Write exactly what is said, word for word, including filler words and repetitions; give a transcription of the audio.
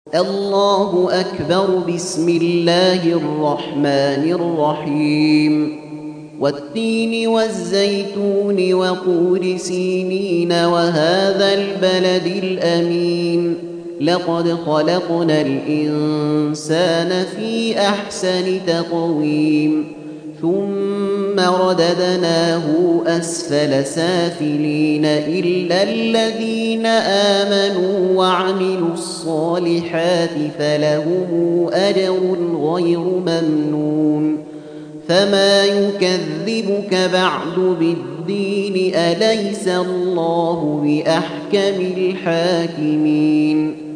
الله أكبر. بسم الله الرحمن الرحيم. والتين والزيتون وطور سينين وهذا البلد الأمين لقد خلقنا الإنسان في أحسن تقويم ثم رددناه أسفل سافلين إلا الذين آمنوا وعملوا الصالحات فلهم أجر غير ممنون فما يكذبك بعد بالدين أليس الله بأحكم الحاكمين